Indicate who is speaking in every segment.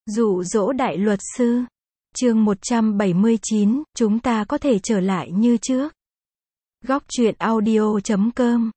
Speaker 1: Dụ dỗ đại luật sư. Chương 179, chúng ta có thể trở lại như trước. Góc truyện audio.com.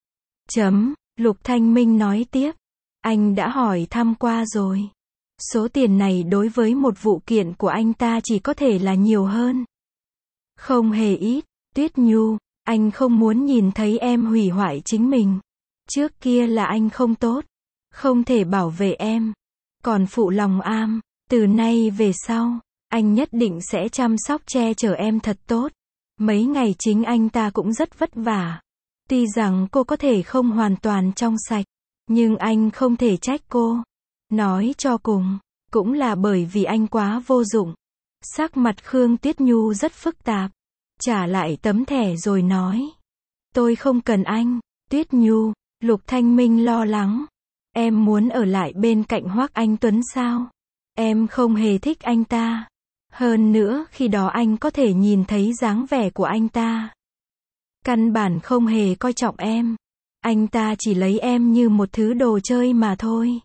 Speaker 1: Lục Thanh Minh nói tiếp. Anh đã hỏi thăm qua rồi. Số tiền này đối với một vụ kiện của anh ta chỉ có thể là nhiều hơn. Không hề ít. Tuyết Nhu, anh không muốn nhìn thấy em hủy hoại chính mình. Trước kia là anh không tốt. Không thể bảo vệ em. Còn phụ lòng am. Từ nay về sau, anh nhất định sẽ chăm sóc che chở em thật tốt. Mấy ngày chính anh ta cũng rất vất vả. Tuy rằng cô có thể không hoàn toàn trong sạch, nhưng anh không thể trách cô. Nói cho cùng, cũng là bởi vì anh quá vô dụng. Sắc mặt Khương Tuyết Nhu rất phức tạp. Trả lại tấm thẻ rồi nói. Tôi không cần anh, Tuyết Nhu. Lục Thanh Minh lo lắng. Em muốn ở lại bên cạnh Hoắc Anh Tuấn sao? Em không hề thích anh ta. Hơn nữa, khi đó anh có thể nhìn thấy dáng vẻ của anh ta. Căn bản không hề coi trọng em. Anh ta chỉ lấy em như một thứ đồ chơi mà thôi.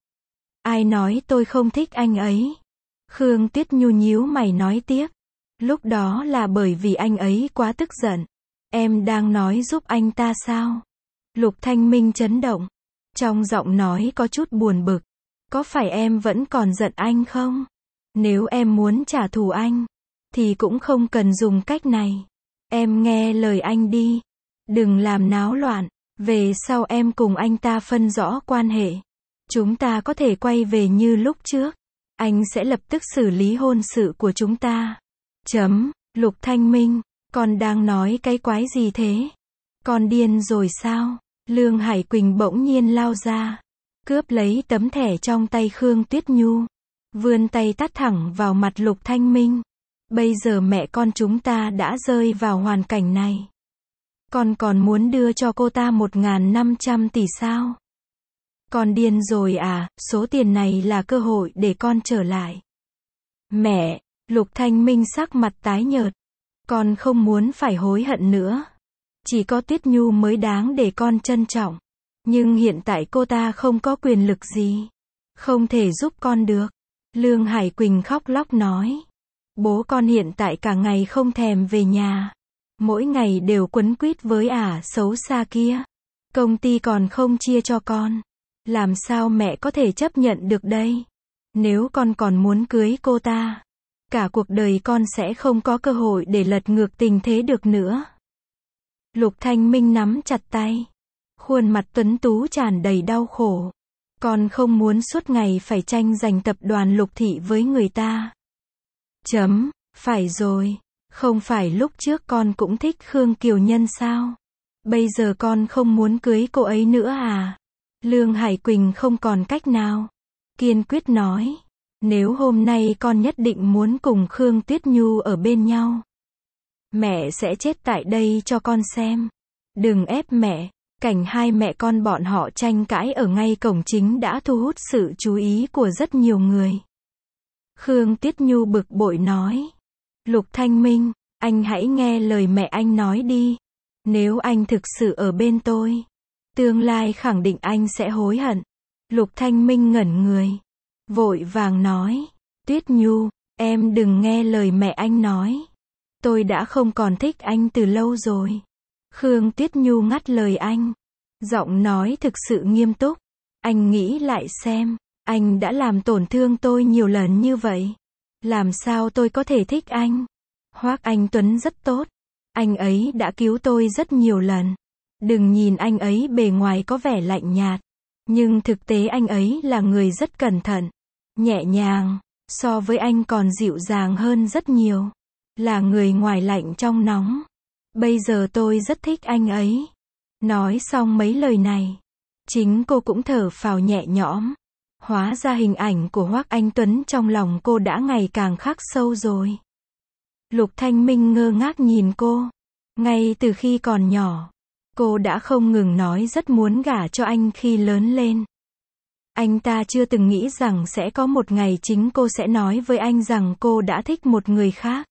Speaker 1: Ai nói tôi không thích anh ấy? Khương Tuyết Nhu nhíu mày nói tiếp. Lúc đó là bởi vì anh ấy quá tức giận. Em đang nói giúp anh ta sao? Lục Thanh Minh chấn động. Trong giọng nói có chút buồn bực. Có phải em vẫn còn giận anh không? Nếu em muốn trả thù anh, thì cũng không cần dùng cách này. Em nghe lời anh đi. Đừng làm náo loạn. Về sau em cùng anh ta phân rõ quan hệ. Chúng ta có thể quay về như lúc trước. Anh sẽ lập tức xử lý hôn sự của chúng ta. Lục Thanh Minh, con đang nói cái quái gì thế? Con điên rồi sao? Lương Hải Quỳnh bỗng nhiên lao ra, cướp lấy tấm thẻ trong tay Khương Tuyết Nhu, vươn tay tát thẳng vào mặt Lục Thanh Minh. Bây giờ mẹ con chúng ta đã rơi vào hoàn cảnh này. Con còn muốn đưa cho cô ta 1.500 tỷ sao? Con điên rồi à? Số tiền này là cơ hội để con trở lại. Mẹ, Lục Thanh Minh sắc mặt tái nhợt. Con không muốn phải hối hận nữa. Chỉ có Tuyết Nhu mới đáng để con trân trọng. Nhưng hiện tại cô ta không có quyền lực gì. Không thể giúp con được. Lương Hải Quỳnh khóc lóc nói. Bố con hiện tại cả ngày không thèm về nhà. Mỗi ngày đều quấn quýt với ả xấu xa kia. Công ty còn không chia cho con. Làm sao mẹ có thể chấp nhận được đây? Nếu con còn muốn cưới cô ta, cả cuộc đời con sẽ không có cơ hội để lật ngược tình thế được nữa. Lục Thanh Minh nắm chặt tay. Khuôn mặt tuấn tú tràn đầy đau khổ. Con không muốn suốt ngày phải tranh giành tập đoàn Lục Thị với người ta. Phải rồi. Không phải lúc trước con cũng thích Khương Kiều Nhân sao? Bây giờ con không muốn cưới cô ấy nữa à? Lương Hải Quỳnh không còn cách nào. Kiên quyết nói. Nếu hôm nay con nhất định muốn cùng Khương Tuyết Nhu ở bên nhau, mẹ sẽ chết tại đây cho con xem. Đừng ép mẹ. Cảnh hai mẹ con bọn họ tranh cãi ở ngay cổng chính đã thu hút sự chú ý của rất nhiều người. Khương Tuyết Nhu bực bội nói. Lục Thanh Minh, anh hãy nghe lời mẹ anh nói đi. Nếu anh thực sự ở bên tôi, tương lai khẳng định anh sẽ hối hận. Lục Thanh Minh ngẩn người, vội vàng nói. Tuyết Nhu, em đừng nghe lời mẹ anh nói. Tôi đã không còn thích anh từ lâu rồi. Khương Tuyết Nhu ngắt lời anh. Giọng nói thực sự nghiêm túc. Anh nghĩ lại xem. Anh đã làm tổn thương tôi nhiều lần như vậy. Làm sao tôi có thể thích anh? Hoắc Anh Tuấn rất tốt. Anh ấy đã cứu tôi rất nhiều lần. Đừng nhìn anh ấy bề ngoài có vẻ lạnh nhạt. Nhưng thực tế anh ấy là người rất cẩn thận. Nhẹ nhàng. So với anh còn dịu dàng hơn rất nhiều. Là người ngoài lạnh trong nóng. Bây giờ tôi rất thích anh ấy. Nói xong mấy lời này, chính cô cũng thở phào nhẹ nhõm. Hóa ra hình ảnh của Hoắc Anh Tuấn trong lòng cô đã ngày càng khắc sâu rồi. Lục Thanh Minh ngơ ngác nhìn cô. Ngay từ khi còn nhỏ, cô đã không ngừng nói rất muốn gả cho anh khi lớn lên. Anh ta chưa từng nghĩ rằng sẽ có một ngày chính cô sẽ nói với anh rằng cô đã thích một người khác.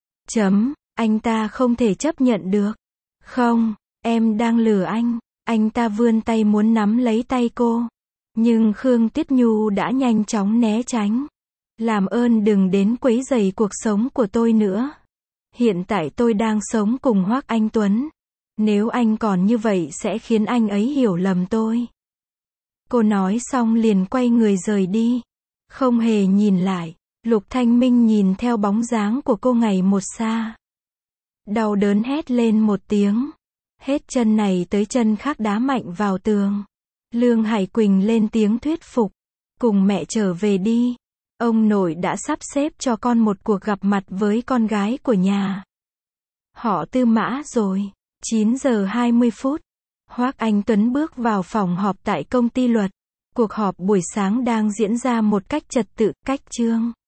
Speaker 1: Anh ta không thể chấp nhận được. Không, em đang lừa anh. Anh ta vươn tay muốn nắm lấy tay cô. Nhưng Khương Tuyết Nhu đã nhanh chóng né tránh. Làm ơn đừng đến quấy rầy cuộc sống của tôi nữa. Hiện tại tôi đang sống cùng Hoắc Anh Tuấn. Nếu anh còn như vậy sẽ khiến anh ấy hiểu lầm tôi. Cô nói xong liền quay người rời đi. Không hề nhìn lại. Lục Thanh Minh nhìn theo bóng dáng của cô ngày một xa. Đau đớn hét lên một tiếng. Hết chân này tới chân khác đá mạnh vào tường. Lương Hải Quỳnh lên tiếng thuyết phục. Cùng mẹ trở về đi. Ông nội đã sắp xếp cho con một cuộc gặp mặt với con gái của nhà họ Tư Mã rồi. 9 giờ 20 phút. Hoắc Anh Tuấn bước vào phòng họp tại công ty luật. Cuộc họp buổi sáng đang diễn ra một cách trật tự, cách chương.